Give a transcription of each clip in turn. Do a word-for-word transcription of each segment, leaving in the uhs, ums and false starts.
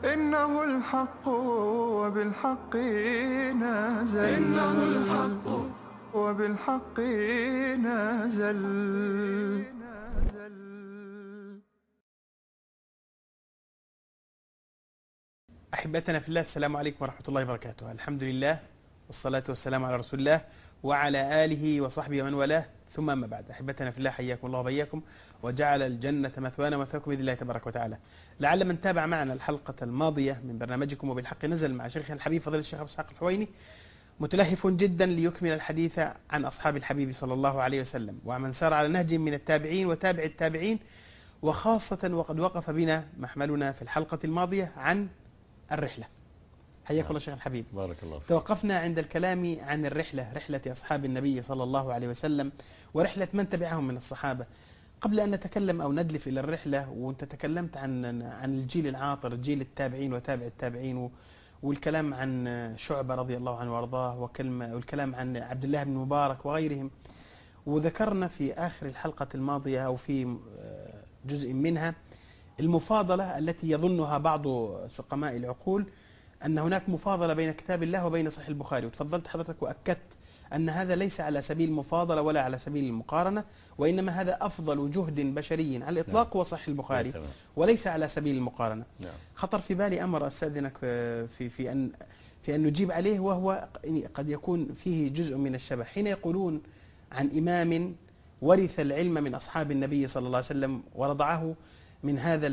إنه الحق وبالحق نازل إنه الحق وبالحق نازل. أحبتنا في الله، السلام عليكم ورحمة الله وبركاته. الحمد لله والصلاة والسلام على رسول الله وعلى آله وصحبه ومن والاه، ثم أما بعد. أحبتنا في الله، حياكم الله وبياكم، وجعل الجنة مثوانا ومثواكم بإذن الله تبارك وتعالى. لعل من تابع معنا الحلقة الماضية من برنامجكم وبالحق نزل مع شيخنا الحبيب فضيلة الشيخ أبو إسحاق الحويني متلهف جدا ليكمل الحديث عن أصحاب الحبيب صلى الله عليه وسلم ومن سار على نهج من التابعين وتابع التابعين، وخاصة وقد وقف بنا محملنا في الحلقة الماضية عن الرحلة. حياك الله شيخ الحبيب. بارك الله فيك. توقفنا عند الكلام عن الرحلة، رحلة أصحاب النبي صلى الله عليه وسلم ورحلة من تبعهم من الصحابة. قبل أن نتكلم أو ندلف إلى الرحلة، وأنت تكلمت عن عن الجيل العاطر، جيل التابعين وتابع التابعين، والكلام عن شعبة رضي الله عنه وارضاه، والكلام عن عبد الله بن مبارك وغيرهم. وذكرنا في آخر الحلقة الماضية أو في جزء منها المفاضلة التي يظنها بعض سقماء العقول أن هناك مفاضلة بين كتاب الله وبين صحيح البخاري، وتفضلت حضرتك وأكدت أن هذا ليس على سبيل المفاضلة ولا على سبيل المقارنة، وإنما هذا أفضل جهد بشري على الإطلاق هو صحيح البخاري وليس على سبيل المقارنة. خطر في بالي أمر أستاذنك في في أن في أن نجيب عليه، وهو قد يكون فيه جزء من الشبه حين يقولون عن إمام ورث العلم من أصحاب النبي صلى الله عليه وسلم ورضعه من هذا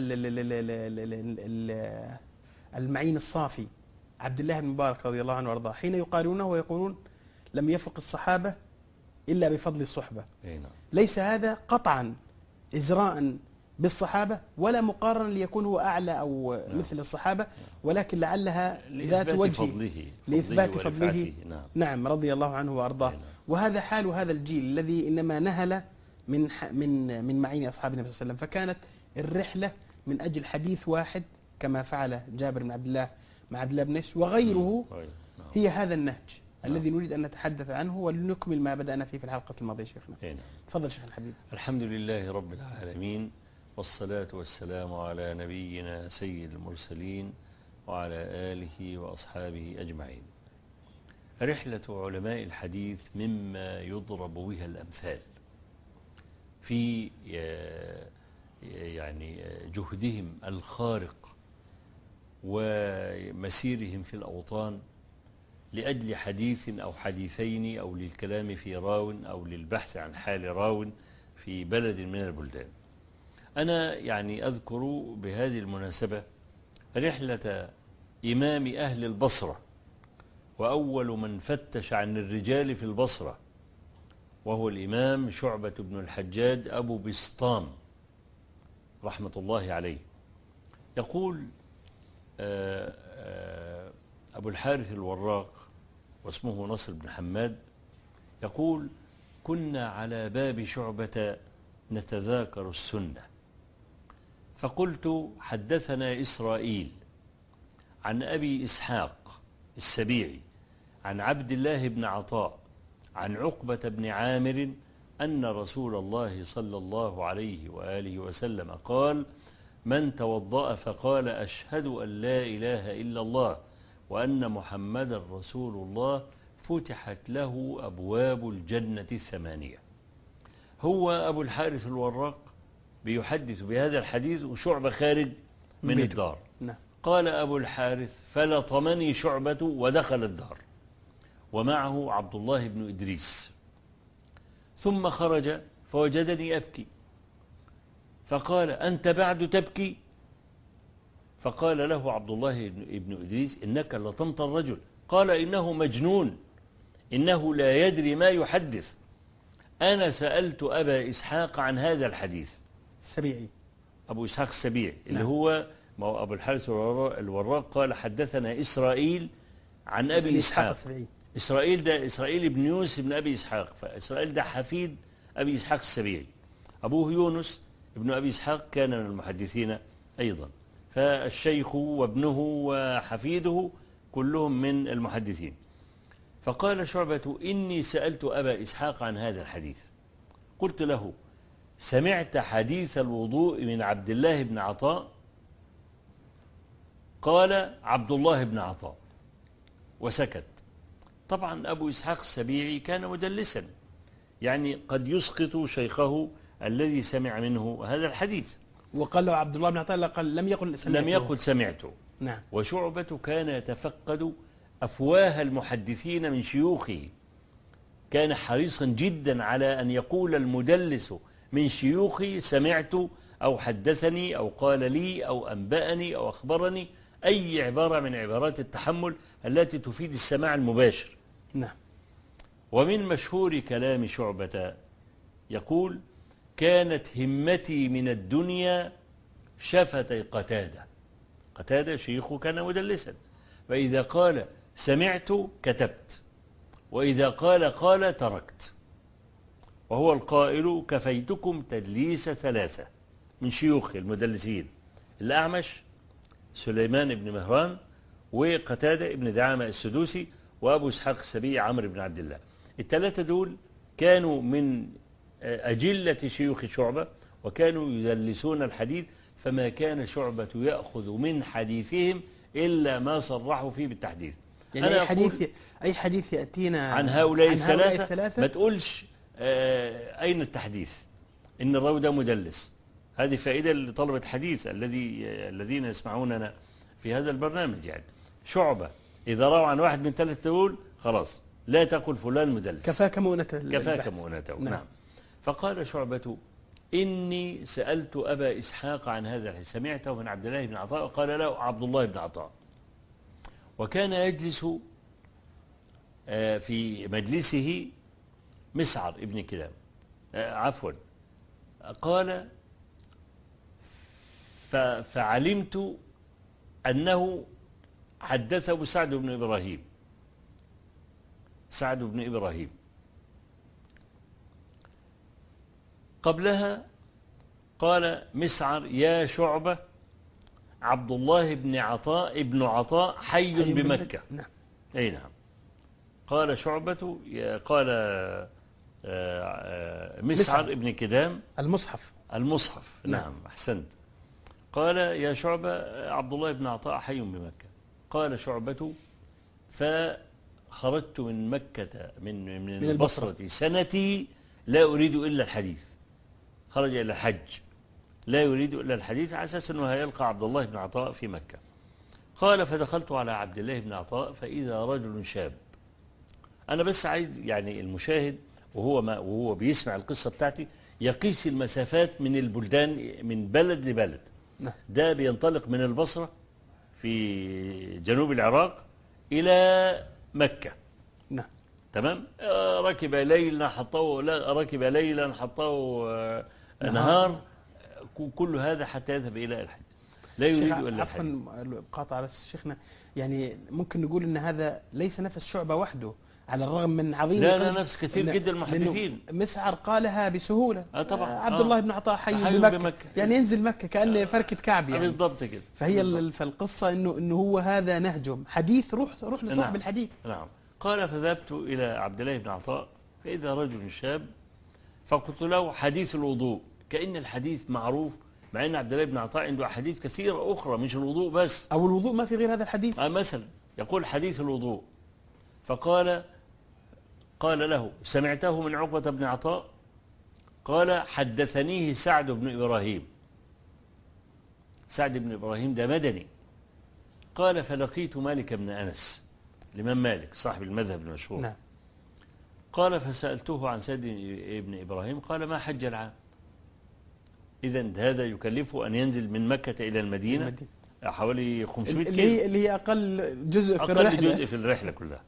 المعين الصافي عبد الله بن مبارك رضي الله عنه وارضاه، حين يقارنونه ويقولون لم يفق الصحابة إلا بفضل الصحبة. ليس هذا قطعا إزراء بالصحابة ولا مقارنة ليكون هو أعلى أو مثل الصحابة، ولكن لعلها ذات وجه فضله لإثبات فضله. نعم. نعم رضي الله عنه وارضاه. وهذا حال هذا الجيل الذي إنما نهل من من من معين أصحاب النبي صلى الله عليه وسلم. فكانت الرحلة من أجل حديث واحد كما فعل جابر بن عبد الله مع عبد الله بن نش وغيره. هي هذا النهج الذي نريد أن نتحدث عنه ولنكمل ما بدأنا فيه في الحلقة الماضية. شيخنا تفضل شيخ الحبيب. الحمد لله رب العالمين، والصلاة والسلام على نبينا سيد المرسلين وعلى آله وأصحابه أجمعين. رحلة علماء الحديث مما يضرب بها الأمثال في يعني جهدهم الخارق ومسيرهم في الأوطان لأجل حديث أو حديثين أو للكلام في راو أو للبحث عن حال راو في بلد من البلدان. أنا يعني أذكر بهذه المناسبة رحلة إمام أهل البصرة وأول من فتش عن الرجال في البصرة، وهو الإمام شعبة بن الحجاج أبو بسطام رحمة الله عليه. يقول أبو الحارث الوراق واسمه نصر بن حماد، يقول كنا على باب شعبة نتذاكر السنة، فقلت حدثنا إسرائيل عن أبي إسحاق السبيعي عن عبد الله بن عطاء عن عقبة بن عامر أن رسول الله صلى الله عليه وآله وسلم قال من توضأ فقال أشهد أن لا إله إلا الله وأن محمد رسول الله فتحت له أبواب الجنة الثمانية. هو أبو الحارث الوراق بيحدث بهذا الحديث وشعبة خارج من الدار. قال أبو الحارث فلطمني شعبة ودخل الدار ومعه عبد الله بن إدريس، ثم خرج فوجدني أبكي فقال أنت بعد تبكي؟ فقال له عبد الله بن إدريس إنك لطمت الرجل. قال إنه مجنون، إنه لا يدري ما يحدث. أنا سألت أبا إسحاق عن هذا الحديث. السبيعي أبو إسحاق السبيعي اللي نعم. هو أبو الحارث الوراق قال حدثنا إسرائيل عن أبي إسحاق. إسرائيل ده إسرائيل بن يونس بن أبي إسحاق، فإسرائيل ده حفيد أبي إسحاق السبيعي. أبوه يونس ابن أبي إسحاق كان من المحدثين أيضا، فالشيخ وابنه وحفيده كلهم من المحدثين. فقال شعبة إني سألت أبا إسحاق عن هذا الحديث، قلت له سمعت حديث الوضوء من عبد الله بن عطاء؟ قال عبد الله بن عطاء وسكت. طبعا أبو إسحاق السبيعي كان مدلسا، يعني قد يسقط شيخه الذي سمع منه هذا الحديث. وقال له عبد الله بن عطاء قال لم يقل سمعته. لم يقل سمعته. نعم. وشعبة كان يتفقد أفواه المحدثين من شيوخه، كان حريصا جدا على أن يقول المدلس من شيوخي سمعت أو حدثني أو قال لي أو أنبأني أو أخبرني، أي عبارة من عبارات التحمل التي تفيد السماع المباشر. نعم. ومن مشهور كلام شعبة يقول: كانت همتي من الدنيا شفتي قتادة. قتادة شيخه كان مدلسا، فإذا قال سمعت كتبت، وإذا قال قال تركت. وهو القائل: كفيتكم تدليس ثلاثة من شيوخ المدلسين: الأعمش سليمان بن مهران، وقتادة بن دعامة السدوسي، وأبو إسحاق السبيعي عمرو بن عبد الله. الثلاثة دول كانوا من أجلة شيوخ شعبة، وكانوا يدلسون الحديث، فما كان شعبة يأخذ من حديثهم إلا ما صرحوا فيه بالتحديث. يعني أنا أي حديث أي حديث يأتينا عن هؤلاء, عن الثلاثة, هؤلاء الثلاثة ما تقولش آه أين التحديث، إن الراوي ده مدلس. هذه فائدة لطلبة الحديث الذي الذين يسمعوننا في هذا البرنامج. يعني شعبة إذا روى عن واحد من ثلاثة دول خلاص لا تقل فلان مدلس، كفاك مؤنته. كفاك مؤنته. نعم. نعم. فقال شعبة: إني سألت أبا إسحاق عن هذا الحديث، سمعته من عبد الله بن عطاء. قال له عبد الله بن عطاء. وكان يجلس في مجلسه مسعر ابن كلاب، عفوا قال: فعلمت أنه حدثه سعد بن إبراهيم. سعد بن إبراهيم قبلها قال مسعر: يا شعبة، عبد الله بن عطاء ابن عطاء حي بمكة. نعم. أي نعم. قال شعبة قال مسعر ابن كدام: المصحف. المصحف. نعم, نعم. أحسنت. قال: يا شعبة، عبد الله بن عطاء حي بمكة. قال شعبة: فخرجت من مكة من من البصرة سنتي لا أريد إلا الحديث. خرج إلى الحج لا يريد إلا الحديث، على أساس أنه هيلقى عبد الله بن عطاء في مكة. قال: فدخلت على عبد الله بن عطاء فإذا رجل شاب. أنا بس عايز يعني المشاهد وهو ما وهو بيسمع القصة بتاعتي يقيس المسافات من البلدان من بلد لبلد. ده بينطلق من البصرة في جنوب العراق إلى مكة. نعم. تمام. ركب ليلا حطوه ركب ليلا حطوه نهار، كل هذا حتى يذهب إلى الحج، لا يريد إلا الحج. عفوا قاطع بس شيخنا، يعني ممكن نقول أن هذا ليس نفس شعبة وحده على الرغم من عظيم. لا لا، نفس كثير جدا المحدثين. مسعر قالها بسهولة. آه طبعا. عبد آه. الله بن عطاء حي, حي بمكة. بمكة، يعني ينزل مكة كأنه فركة كعب يعني. بالضبط كده. فهي بالضبط. فالقصة إنه إنه هو هذا نهجهم، حديث روح روح لصاحب نعم. الحديث. نعم. قال: فذهبت إلى عبد الله بن عطاء فإذا رجل شاب، فقلت له: حديث الوضوء. كأن الحديث معروف، مع أن عبد الله بن عطاء عنده أحاديث كثيرة أخرى مش الوضوء بس. أو الوضوء ما في غير هذا الحديث. آه مثلا يقول حديث الوضوء. فقال قال له: سمعته من عقبة بن عطاء؟ قال: حدثنيه سعد بن إبراهيم. سعد بن إبراهيم ده مدني. قال: فلقيت مالك بن أنس، الإمام مالك صاحب المذهب المشهور. نعم. قال: فسألته عن سعد بن إبراهيم. قال: ما حج العام. إذن هذا يكلفه أن ينزل من مكة إلى المدينة, المدينة. حوالي خمسمائة كيلو، اللي, اللي هي أقل جزء في أقل الرحلة. جزء في الرحلة كلها.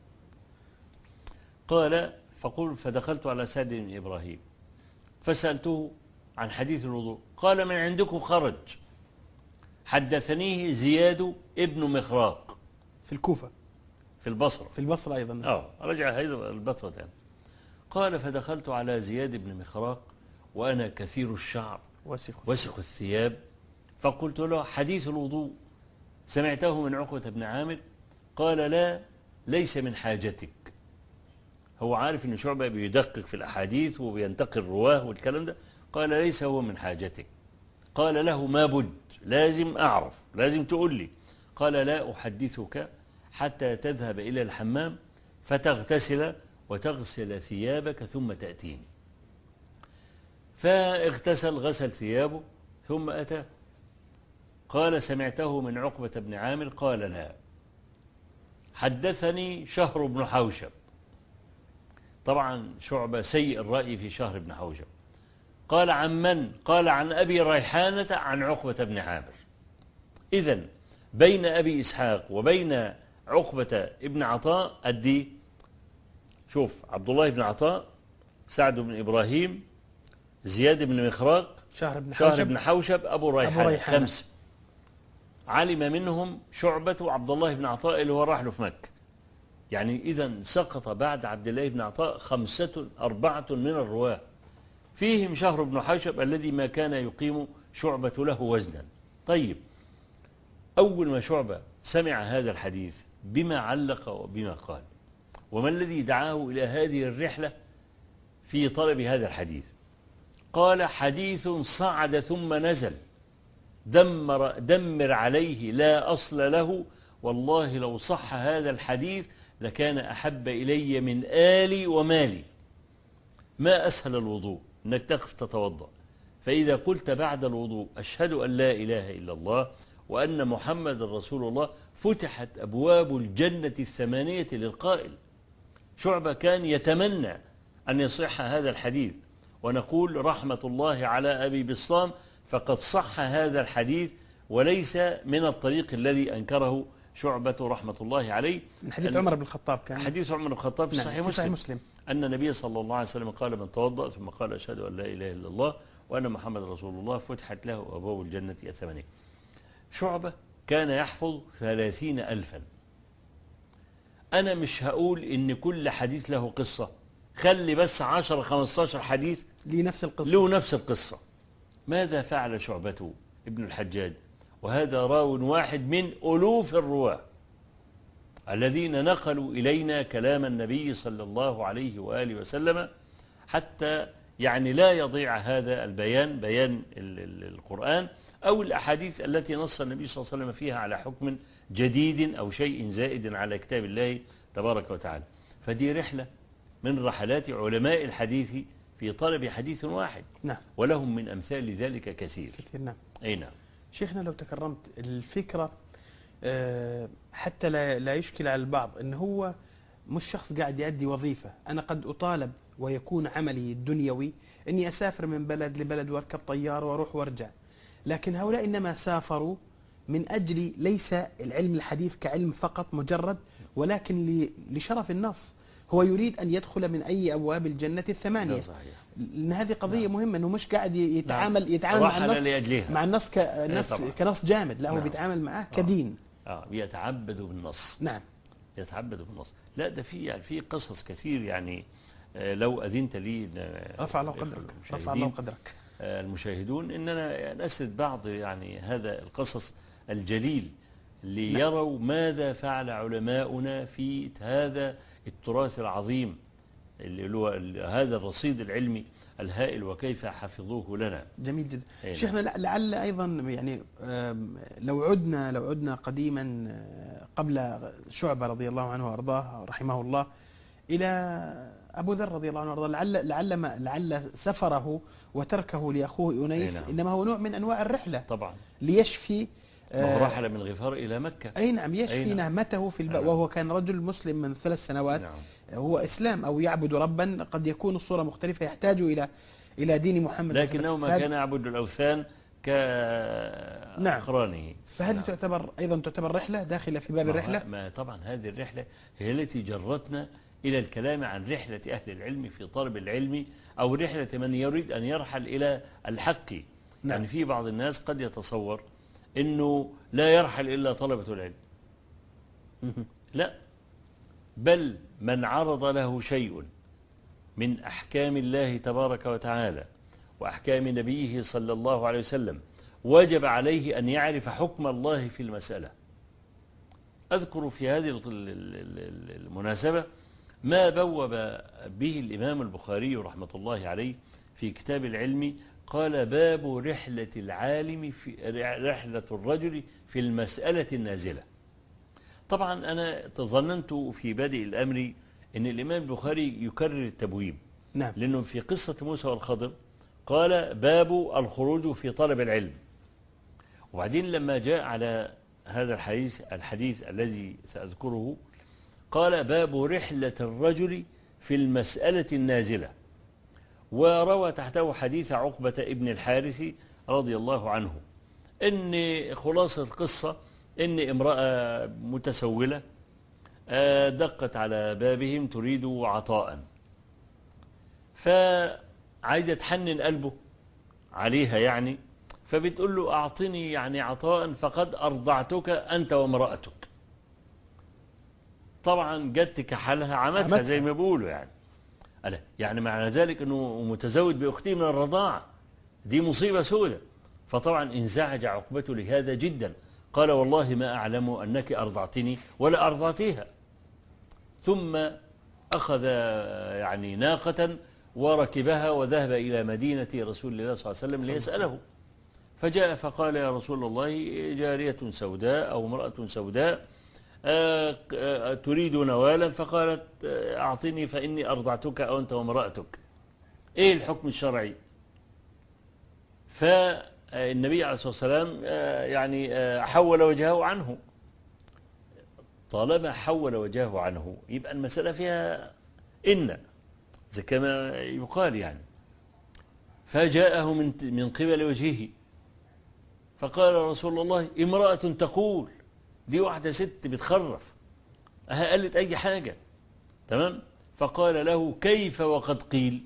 قال: فقل فدخلت على سعد بن إبراهيم فسألته عن حديث الوضوء. قال: من عندكم خرج. حدثنيه زياد ابن مخراق في الكوفة، في البصرة. في البصرة أيضا. آه رجع هذا البصرة تاني. قال: فدخلت على زياد بن مخراق وأنا كثير الشعر وسخ, وسخ الثياب، فقلت له: حديث الوضوء سمعته من عقبة بن عامر؟ قال: لا، ليس من حاجتك. هو عارف أن شعبة بيدقق في الأحاديث وبينتقي الرواه والكلام ده. قال: ليس هو من حاجتك. قال له: ما بد، لازم أعرف، لازم تقول لي. قال لا أحدثك حتى تذهب إلى الحمام فتغتسل وتغسل ثيابك ثم تأتيني. فاغتسل غسل ثيابه ثم أتى. قال سمعته من عقبة بن عامر؟ قال لا. حدثني شهر بن حوشب. طبعا شعبة سيء الرأي في شهر بن حوشب. قال عن من؟ قال عن أبي ريحانة عن عقبة بن عامر. إذن بين أبي إسحاق وبين عقبة ابن عطاء أدي شوف: عبد الله بن عطاء، سعد بن إبراهيم، زياد بن مخراق، شهر بن شهر حوشب، بن حوشب، أبو ريحانة, أبو ريحانة. خمسة. علم منهم شعبة وعبد الله بن عطاء اللي هو راح له في مكة. يعني إذن سقط بعد عبد الله بن عطاء خمسة أربعة من الرواة، فيهم شهر بن حوشب الذي ما كان يقيم شعبة له وزنا. طيب، أول ما شعبة سمع هذا الحديث بما علق وبما قال، وما الذي دعاه إلى هذه الرحلة في طلب هذا الحديث؟ قال: حديث صعد ثم نزل، دمر, دمر عليه لا أصل له، والله لو صح هذا الحديث لكان أحب إلي من آلي ومالي. ما أسهل الوضوء أنك تقف تتوضأ، فإذا قلت بعد الوضوء أشهد أن لا إله إلا الله وأن محمد رسول الله فتحت أبواب الجنة الثمانية للقائل. شعبة كان يتمنى أن يصح هذا الحديث، ونقول رحمة الله على أبي بسطام، فقد صح هذا الحديث وليس من الطريق الذي أنكره شعبة رحمة الله عليه. من حديث عمر بن الخطاب، كان حديث عمر بن الخطاب في نعم صحيح مسلم. مسلم أن النبي صلى الله عليه وسلم قال: من توضأ ثم قال أشهد أن لا إله إلا الله وأن محمد رسول الله فتحت له أبواب الجنة الثمانية. شعبة كان يحفظ ثلاثين ألفا. أنا مش هقول إن كل حديث له قصة، خلي بس عشر خمستاشر حديث ليه نفس القصة له نفس القصة. ماذا فعل شعبة ابن الحجاج؟ وهذا راو واحد من ألوف الرواة الذين نقلوا إلينا كلام النبي صلى الله عليه وآله وسلم، حتى يعني لا يضيع هذا البيان، بيان القرآن أو الأحاديث التي نص النبي صلى الله عليه وسلم فيها على حكم جديد أو شيء زائد على كتاب الله تبارك وتعالى. فدي رحلة من رحلات علماء الحديث في طلب حديث واحد. نعم. ولهم من أمثال ذلك كثير. كثير. نعم. أي نعم. شيخنا لو تكرمت، الفكرة حتى لا لا يشكل على البعض أنه هو مش شخص قاعد يؤدي وظيفة. أنا قد أطالب ويكون عملي الدنيوي أني أسافر من بلد لبلد وأركب طيارة وأروح وأرجع، لكن هؤلاء إنما سافروا من أجل ليس العلم الحديث كعلم فقط مجرد، ولكن لشرف النص. هو يريد أن يدخل من أي أبواب الجنة الثمانية. صحيح. لأن هذه قضية نعم. مهمة، أنه مش قاعد يتعامل نعم. يتعامل مع النص مع النص كنص, كنص جامد، لا هو نعم. بيتعامل معه كدين. آه. يتعبد بالنص. نعم. يتعبد بالنص. لا ده في يعني في قصص كثير، يعني آه لو أذنت لي رفع الله قدرك رفع الله قدرك آه المشاهدون إننا نسرد بعض يعني هذا القصص الجليل ليروا نعم. ماذا فعل علماؤنا في هذا التراث العظيم اللي هو هذا الرصيد العلمي الهائل وكيف حفظوه لنا. جميل جدا. شيخنا لعل أيضا يعني لو عدنا لو عدنا قديما قبل شعبة رضي الله عنه وأرضاه رحمه الله إلى أبو ذر رضي الله عنه وأرضاه، لعل لعل ما لعل سفره وتركه لأخوه أنيس نعم. إنما هو نوع من أنواع الرحلة طبعا ليشفي ما هو رحل من غفار إلى مكة. أي نعم، يشفي نعم. نهمته في الب... نعم. وهو كان رجل مسلم من ثلاث سنوات نعم. هو إسلام أو يعبد ربا، قد يكون الصورة مختلفة، يحتاج إلى إلى دين محمد، لكنه ما كان يعبد الأوثان كأقرانه. نعم. فهذه نعم. تعتبر أيضا تعتبر رحلة داخلة في باب ما الرحلة. ما طبعا هذه الرحلة هي التي جرتنا إلى الكلام عن رحلة أهل العلم في طلب العلم، أو رحلة من يريد أن يرحل إلى الحق. نعم. يعني في بعض الناس قد يتصور إنه لا يرحل إلا طلبة العلم. لا، بل من عرض له شيء من أحكام الله تبارك وتعالى وأحكام نبيه صلى الله عليه وسلم وجب عليه أن يعرف حكم الله في المسألة. أذكر في هذه المناسبة ما بوب به الإمام البخاري رحمة الله عليه في كتاب العلم، قال: باب رحلة العالم في رحلة الرجل في المسألة النازلة. طبعا أنا تظننت في بادئ الأمر أن الإمام البخاري يكرر التبويب. نعم. لأنه في قصة موسى والخضر قال باب الخروج في طلب العلم، وبعدين لما جاء على هذا الحديث الحديث الذي سأذكره قال باب رحلة الرجل في المسألة النازلة، وروى تحته حديث عقبة ابن الحارث رضي الله عنه، إن خلاصة القصة إن امرأة متسولة دقت على بابهم تريد عطاء، فعايزة تحنن قلبه عليها يعني، فبتقول له أعطني يعني عطاء فقد أرضعتك أنت وامرأتك. طبعا جت كحالها عمتها زي ما بيقولوا يعني. ألا يعني معنى ذلك أنه متزوج بأختي من الرضاعة، دي مصيبة سودة. فطبعا انزعج عقبته لهذا جدا، قال والله ما أعلم أنك أرضعتني ولا أرضعتيها. ثم أخذ يعني ناقة وركبها وذهب إلى مدينة رسول الله صلى الله عليه وسلم ليسأله، فجاء فقال يا رسول الله جارية سوداء أو امرأة سوداء تريد نوالا، فقالت أعطني فإني أرضعتك أو أنت وامرأتك، إيه الحكم الشرعي؟ فالنبي عليه الصلاة والسلام يعني حول وجهه عنه. طالما حول وجهه عنه يبقى المسألة فيها إن زي كما يقال يعني. فجاءه من من قبل وجهه فقال رسول الله امرأة تقول، دي واحدة ست بتخرف، أها قالت أي حاجة تمام. فقال له كيف وقد قيل،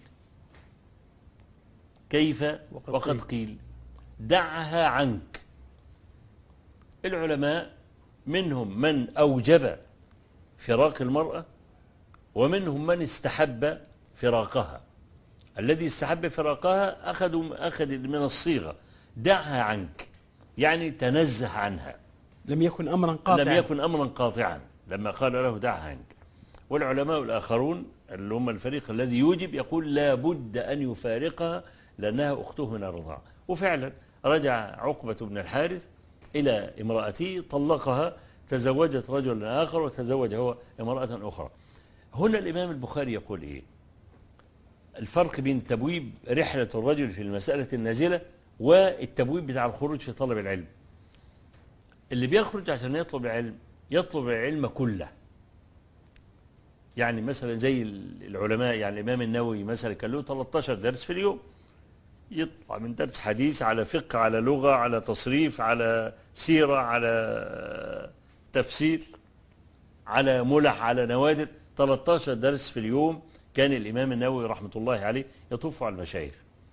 كيف وقد, وقد قيل دعها عنك. العلماء منهم من أوجب فراق المرأة ومنهم من استحب فراقها. الذي استحب فراقها أخذوا أخذ من الصيغة دعها عنك، يعني تنزه عنها، لم يكن أمرا قاطعا، لم يكن أمرا قاطعا لما قال له دعها عنك. والعلماء الآخرون اللي هم الفريق الذي يوجب يقول لا بد أن يفارقها لأنها أخته من الرضاعة. وفعلا رجع عقبة بن الحارث إلى امرأته طلقها، تزوجت رجلا آخر وتزوج هو امرأة أخرى. هنا الإمام البخاري يقول إيه الفرق بين تبويب رحلة الرجل في المسألة النازلة والتبويب بتاع الخروج في طلب العلم. اللي بيخرج عشان يطلب العلم يطلب العلم كله، يعني مثلا زي العلماء، يعني الإمام النووي مثلا كان له ثلاثة عشر درس في اليوم، يطلع من درس حديث على فقه على لغة على تصريف على سيرة على تفسير على ملح على نوادر، ثلاثة عشر درس في اليوم كان الإمام النووي رحمة الله عليه يطوف على المشايخ.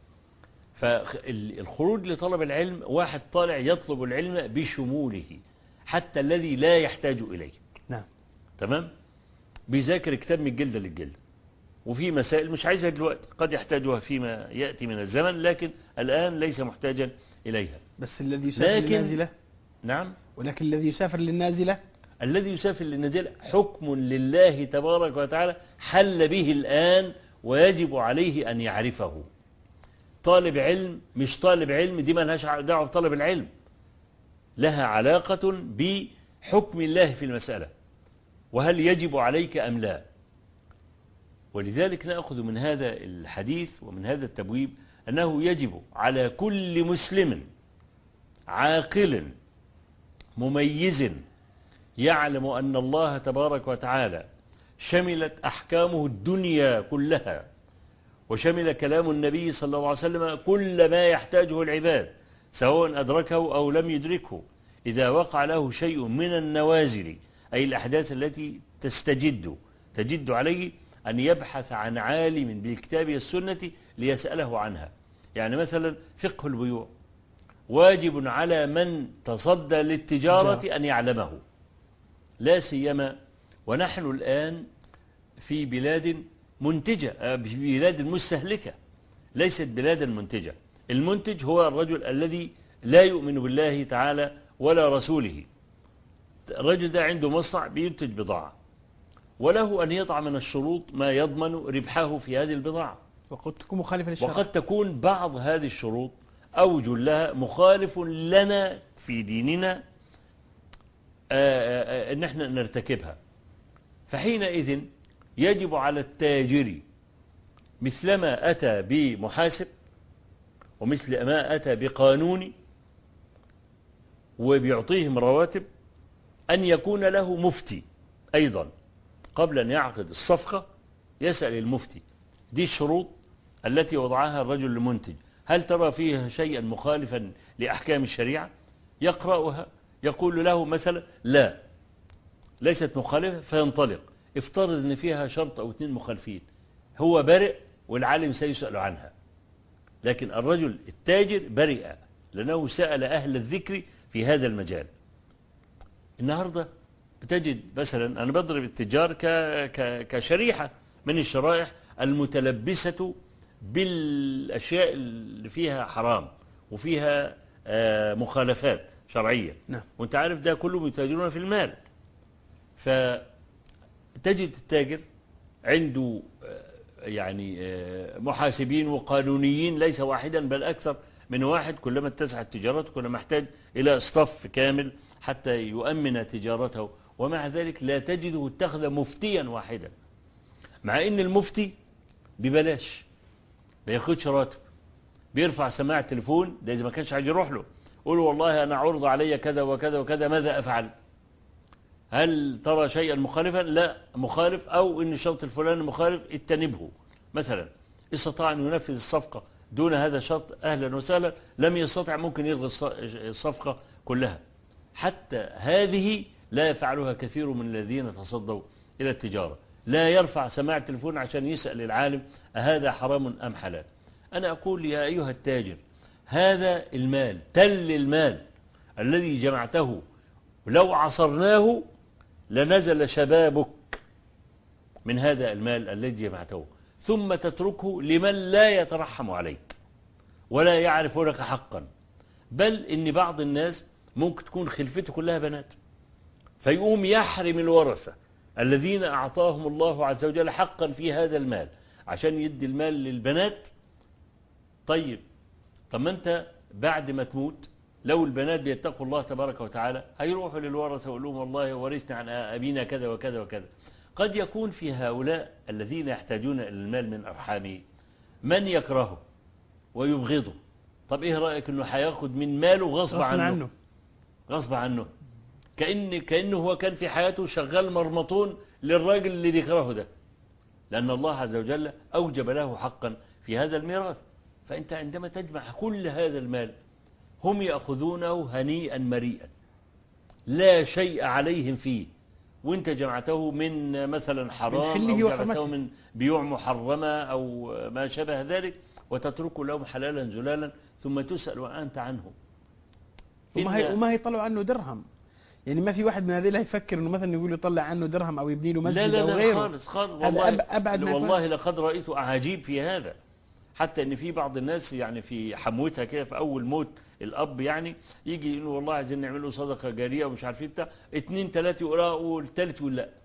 فالخروج لطلب العلم واحد طالع يطلب العلم بشموله حتى الذي لا يحتاج إليه. نعم تمام. بيذاكر كتاب من الجلد للجلد، وفي مسائل مش عايزها دلوقتي قد يحتاجها فيما يأتي من الزمن، لكن الآن ليس محتاجا إليها. بس الذي يسافر لكن للنازلة. نعم. ولكن الذي يسافر للنازلة، الذي يسافر للنازلة حكم لله تبارك وتعالى حل به الآن ويجب عليه أن يعرفه. طالب علم مش طالب علم دي ما لهاش دعوة بطالب العلم، لها علاقة بحكم الله في المسألة وهل يجب عليك أم لا. ولذلك نأخذ من هذا الحديث ومن هذا التبويب أنه يجب على كل مسلم عاقل مميز يعلم أن الله تبارك وتعالى شملت أحكامه الدنيا كلها وشمل كلام النبي صلى الله عليه وسلم كل ما يحتاجه العباد سواء أدركه أو لم يدركه، إذا وقع له شيء من النوازل أي الأحداث التي تستجد تجد عليه أن يبحث عن عالم بالكتاب والسنة ليسأله عنها. يعني مثلا فقه البيوع واجب على من تصدى للتجارة أن يعلمه، لا سيما ونحن الآن في بلاد منتجة، في بلاد مستهلكة ليست بلادا منتجة. المنتج هو الرجل الذي لا يؤمن بالله تعالى ولا رسوله. الرجل ده عنده مصنع بينتج بضاعة وله أن يضع من الشروط ما يضمن ربحه في هذه البضاعة، وقد تكون مخالفة للشرع، وقد تكون بعض هذه الشروط أو جلها مخالف لنا في ديننا ان احنا نرتكبها. فحينئذ يجب على التاجر مثلما أتى بمحاسب ومثل ما أتى بقانون وبيعطيهم رواتب أن يكون له مفتي أيضا قبل أن يعقد الصفقة. يسأل المفتي دي الشروط التي وضعها الرجل المنتج، هل ترى فيها شيئا مخالفا لأحكام الشريعة؟ يقرأها يقول له مثلا لا ليست مخالفة، فينطلق. افترض ان فيها شرط او اثنين مخالفين، هو برئ والعالم سيسأل عنها. لكن الرجل التاجر برئ لأنه سأل أهل الذكر في هذا المجال. النهاردة بتجد مثلا، أنا بضرب التجار كشريحة من الشرائح المتلبسة بالأشياء اللي فيها حرام وفيها مخالفات شرعية. نعم. وانت عارف ده كله يتاجرون في المال. فتجد التاجر عنده يعني محاسبين وقانونيين ليس واحدا بل أكثر من واحد. كلما اتسعت تجارته كلما احتاج إلى اصطف كامل حتى يؤمن تجارته. ومع ذلك لا تجده اتخذ مفتيا واحدا، مع ان المفتي ببلاش ما ياخدش راتب، بيرفع سماعة تليفون. ده إذا ما كانش عايز يروح له قول والله أنا عرض علي كذا وكذا وكذا، ماذا أفعل؟ هل ترى شيئا مخالفا؟ لا مخالف، أو إن الشرط الفلاني مخالف اتنبه مثلا. استطاع أن ينفذ الصفقة دون هذا الشرط أهلا وسهلا، لم يستطع ممكن يلغي الصفقة كلها. حتى هذه لا يفعلها كثير من الذين تصدوا إلى التجارة. لا يرفع سماعة التليفون عشان يسأل العالم أهذا حرام أم حلال. أنا أقول يا أيها التاجر، هذا المال تل المال الذي جمعته لو عصرناه لنزل شبابك من هذا المال الذي جمعته، ثم تتركه لمن لا يترحم عليك ولا يعرف لك حقا. بل إن بعض الناس ممكن تكون خلفته كلها بنات، فيقوم يحرم الورثة الذين أعطاهم الله عز وجل حقا في هذا المال عشان يدي المال للبنات. طيب طب ما أنت بعد ما تموت لو البنات بيتقوا الله تبارك وتعالى هيروحوا للورثة ويقولوا لهم والله ورثنا عن أبينا كذا وكذا وكذا. قد يكون في هؤلاء الذين يحتاجون إلى المال من أرحامه من يكرهه ويبغضه. طب إيه رأيك إنه هياخد من ماله غصب عنه, عنه غصب عنه كأن كأنه هو كان في حياته شغال مرمطون للراجل اللي بيكرهه ده، لأن الله عز وجل أوجب له حقا في هذا الميراث. فأنت عندما تجمع كل هذا المال هم يأخذونه هنيئا مريئا لا شيء عليهم فيه، وانت جمعته من مثلا حرام أو جمعته من بيوع محرمة أو ما شابه ذلك، وتتركه لهم حلالا زلالا ثم تسأل وأنت عنه. وما هي وما هيطلعوا عنه درهم. يعني ما في واحد من هذول يفكر انه مثلا يقول يطلع عنه درهم او يبني له مسجد لا لا او لا غيره. خالص خالص والله. أب أبعد والله لقد رأيت أعاجيب في هذا، حتى ان في بعض الناس يعني في حموتها كده في اول موت الاب يعني يجي يقول والله عايزين نعمل له صدقه جاريه ومش عارفين بتاع اتنين ثلاثه يقولها والثالث يقول لا.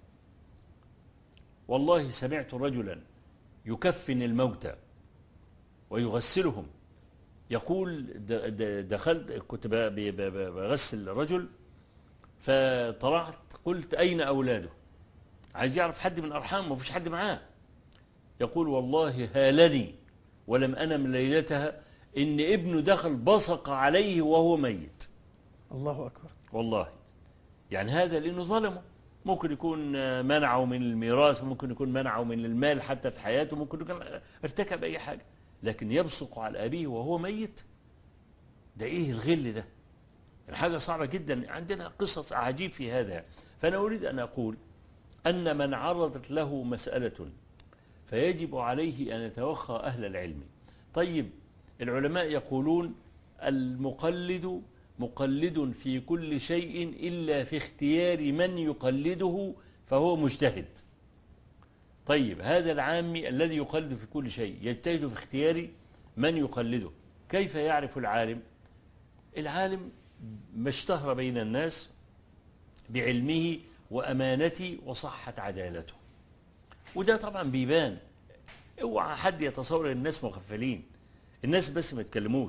والله سمعت رجلا يكفن الموتى ويغسلهم يقول دخلت كنت بغسل رجل فطلعت قلت أين أولاده؟ عايز يعرف حد من أرحامه، ما فيش حد معاه. يقول والله هالني ولم أنم ليلتها إن ابنه دخل بصق عليه وهو ميت. الله أكبر. والله يعني هذا لأنه ظلمه، ممكن يكون منعه من الميراث، ممكن يكون منعه من المال حتى في حياته، ممكن يكون ارتكب أي حاجة، لكن يبصق على أبيه وهو ميت. ده إيه الغل ده؟ الحاجة صعبة جدا. عندنا قصص عجيب في هذا. فأنا أريد أن أقول أن من عرضت له مسألة فيجب عليه أن يتوخى أهل العلم. طيب العلماء يقولون المقلد مقلد في كل شيء إلا في اختيار من يقلده فهو مجتهد. طيب هذا العامي الذي يقلد في كل شيء يجتهد في اختيار من يقلده. كيف يعرف العالم؟ العالم ما اشتهر بين الناس بعلمه وأمانته وصحة عدالته، وده طبعا بيبان. اوعى حد يتصور الناس مغفلين، الناس بس ما يتكلموش،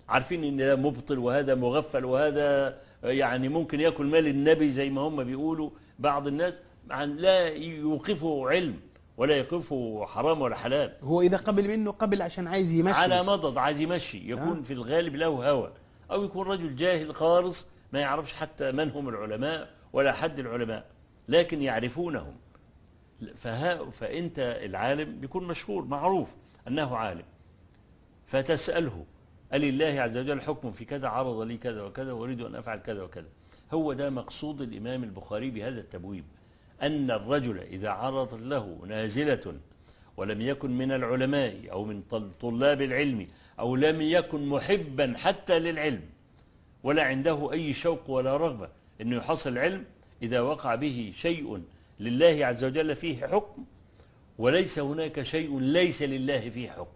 عارفين ان ده مبطل وهذا مغفل وهذا يعني ممكن ياكل مال النبي زي ما هم بيقولوا بعض الناس، عن لا يوقفوا علم ولا يوقفوا حرام ولا حلال. هو إذا قبل منه قبل عشان عايز يمشي على مضض، عايز يمشي، يكون آه. في الغالب له هوى، أو يكون رجل جاهل خالص ما يعرفش حتى من هم العلماء ولا حد العلماء، لكن يعرفونهم. فها فأنت العالم بيكون مشهور معروف أنه عالم، فتسأله قال الله عز وجل حكم في كذا، عرض لي كذا وكذا وأريد أن أفعل كذا وكذا. هو ده مقصود الإمام البخاري بهذا التبويب، أن الرجل إذا عرضت له نازلة ولم يكن من العلماء أو من طلاب العلم أو لم يكن محبا حتى للعلم ولا عنده أي شوق ولا رغبة أنه يحصل العلم، إذا وقع به شيء لله عز وجل فيه حكم وليس هناك شيء ليس لله فيه حكم.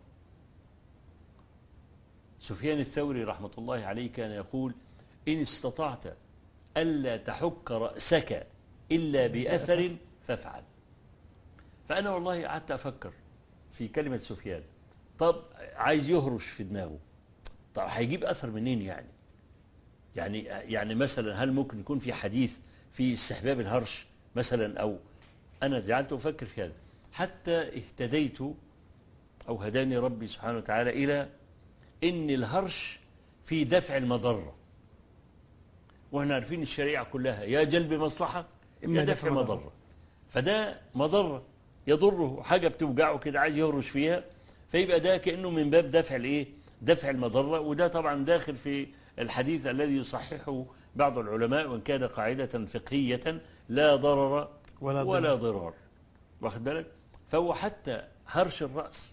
سفيان الثوري رحمة الله عليه كان يقول إن استطعت ألا تحك رأسك إلا بأثر فافعل. فأنا والله قعدت أفكر في كلمة سفيان، طب عايز يهرش في دماغه، طب هيجيب أثر منين يعني؟ يعني يعني مثلا هل ممكن يكون في حديث في استحباب الهرش مثلا؟ أو أنا جعلت أفكر في هذا حتى اهتديت أو هداني ربي سبحانه وتعالى إلى إن الهرش في دفع المضرة، وإحنا عارفين الشريعة كلها يا جلب مصلحة يا دفع مضرة. فده مضرة يضره، حاجة بتوجعه كده عايز يهرش فيها، فيبقى ده كأنه من باب دفع الإيه؟ دفع المضرة. وده طبعا داخل في الحديث الذي يصححه بعض العلماء، وإن كان قاعدة فقهية لا ضرر ولا, ولا ضرار، واخد بالك؟ فهو حتى هرش الرأس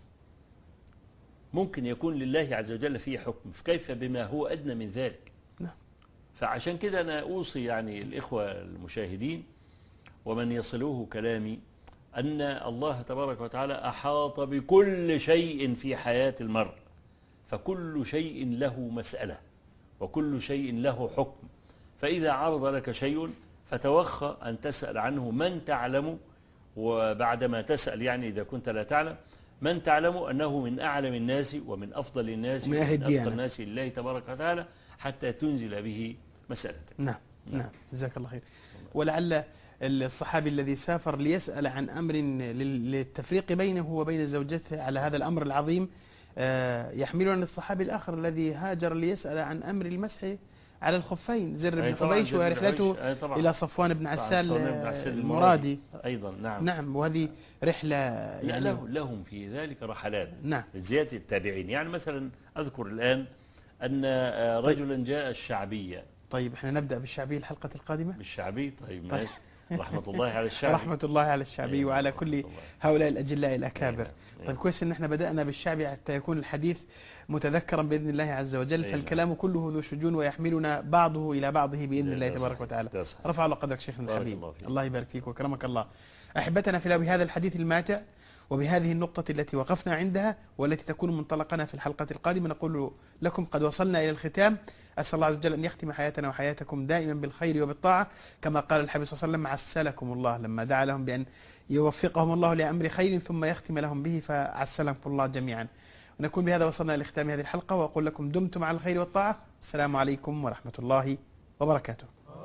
ممكن يكون لله عز وجل فيه حكم، فكيف بما هو أدنى من ذلك؟ فعشان كده أنا أوصي يعني الإخوة المشاهدين ومن يصلوه كلامي أن الله تبارك وتعالى أحاط بكل شيء في حياة المرء، فكل شيء له مسألة وكل شيء له حكم. فإذا عرض لك شيء فتوخى أن تسأل عنه من تعلم، وبعدما تسأل يعني إذا كنت لا تعلم من تعلم أنه من أعلم الناس ومن أفضل الناس ومن أفضل الناس لله تبارك وتعالى، حتى تنزل به مسألة. نعم نعم جزاك الله خير. ولعل الصحابي الذي سافر ليسأل عن أمر للتفريق بينه وبين زوجته على هذا الأمر العظيم يحمل عن الصحابي الآخر الذي هاجر ليسأل عن أمر المسح على الخفين، زر بن حبيش ورحلته إلى صفوان بن عسال المرادي أيضا. نعم نعم وهذه رحلة يعني له لهم في ذلك رحلات. نعم زيادة التابعين. يعني مثلا أذكر الآن أن رجلا جاء الشعبية. طيب احنا نبدأ بالشعبي الحلقة القادمة. بالشعبي طيب ماشي. رحمة الله على الشعبي. رحمة الله على الشعبي وعلى كل هؤلاء الأجلاء الأكابر. طيب كويس ان احنا بدأنا بالشعبي حتى يكون الحديث متذكرا بإذن الله عز وجل، فالكلام كله ذو شجون ويحملنا بعضه إلى بعضه بإذن الله تبارك وتعالى. رفع الله قدرك شيخنا الحبيب، الله يبارك فيك وكرمك الله. أحبتنا في الله، بهذا الحديث الماتع وبهذه النقطة التي وقفنا عندها والتي تكون منطلقنا في الحلقة القادمة نقول لكم قد وصلنا إلى الختام. أسأل الله عز وجل أن يختم حياتنا وحياتكم دائما بالخير وبالطاعة، كما قال الحبيب صلى الله عليه وسلم عسلكم الله لما دعا لهم بأن يوفقهم الله لأمر خير ثم يختم لهم به، فعسلكم الله جميعا. ونكون بهذا وصلنا لختام هذه الحلقة، وأقول لكم دمتم على الخير والطاعة. السلام عليكم ورحمة الله وبركاته.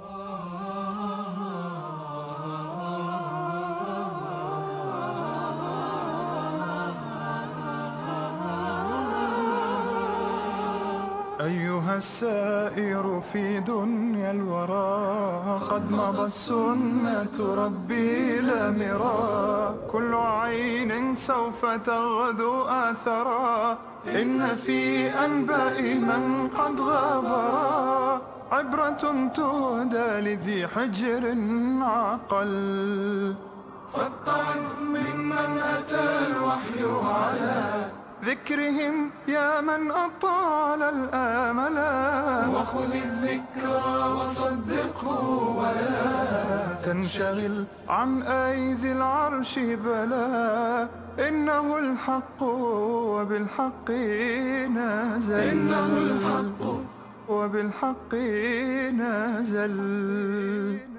أيها السائر في دنيا الورى قد مضت سنة ربي لا مرى، كل عين سوف تغدو آثرا، إن في أنباء من قد غابرا عبرة تهدى لذي حجر عقل، فاتعظ ممن أتى الوحي على ذكرهم يا من أطال الآملا، وخذ الذكرى وصدقه ولا تنشغل عن أيدي العرش بلا، إنه الحق وبالحق نازل، إنه الحق وبالحق نازل.